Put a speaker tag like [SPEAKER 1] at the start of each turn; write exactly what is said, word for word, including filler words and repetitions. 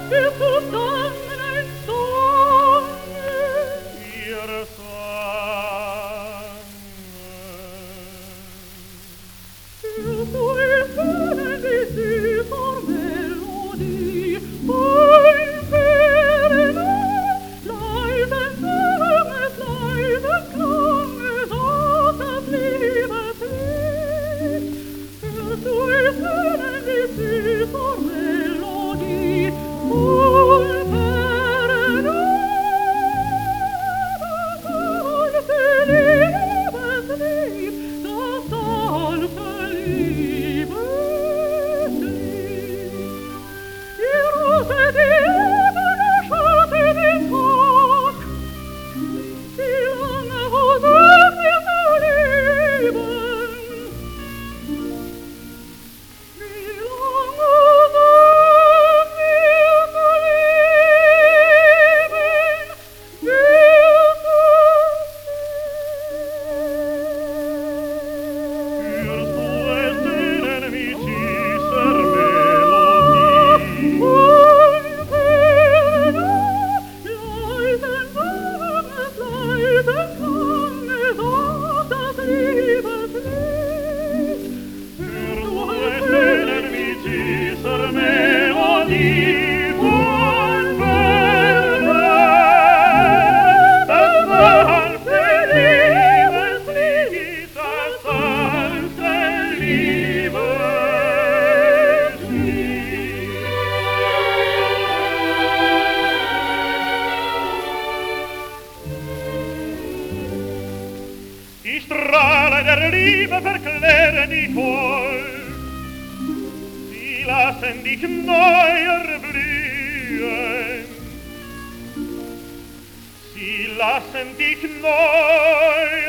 [SPEAKER 1] wir zusammen ein Sonne,
[SPEAKER 2] wir sangen.
[SPEAKER 1] wir suchen die süße Melodie, ein ferner, leisen sang es, leisen klang es aus das Liebeslied. Wir suchen die süße Melodie, ein ferner, das sanfte Liebeslied, das sanfte Liebeslied. Die Rose, die Ebene, schaute den Tag, wie lange, oh, sag mir zu lieben, wie lange, sag mir zu lieben, wir
[SPEAKER 2] Für so erzählen wie süßer Melodie.
[SPEAKER 1] Und ferner, leisen sang es, leisen klang es aus das Liebeslied.
[SPEAKER 2] Für so erzählen wie süßer Melodie. Von ferner, das sanfte Liebeslied, das sanfte Liebeslied. Die Strahlen der Liebe verklären dich wohl, sie lassen dich neuer blühen, sie lassen dich neuer